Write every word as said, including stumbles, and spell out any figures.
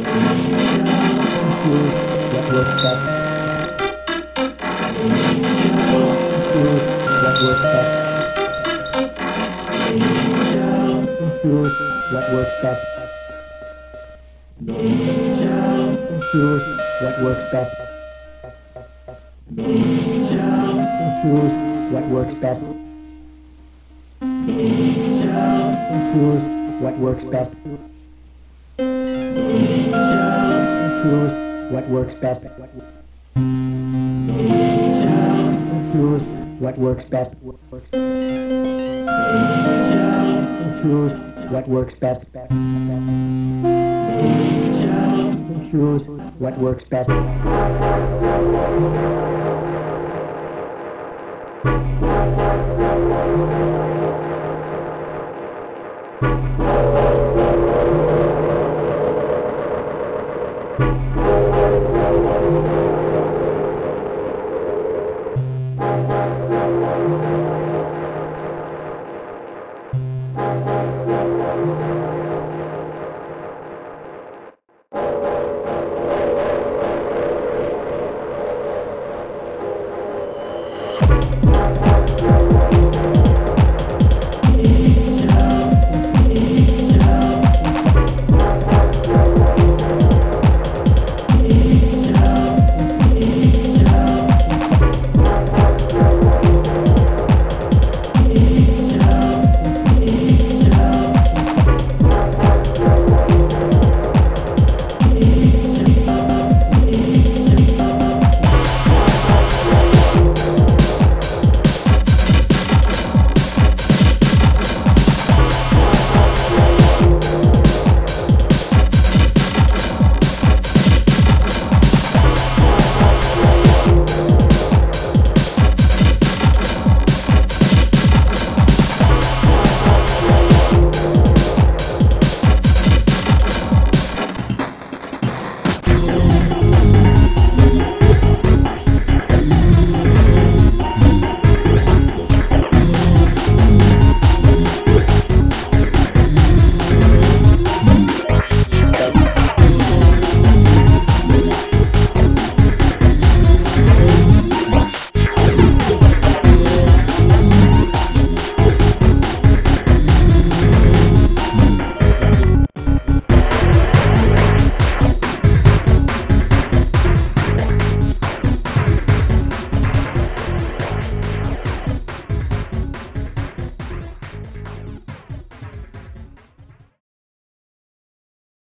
Choose what works best. Choose what works best. Choose what works best. Choose what works best. Choose what works best. Choose what works best. Choose what works best. Choose what works best. Choose what works best. Choose what works best.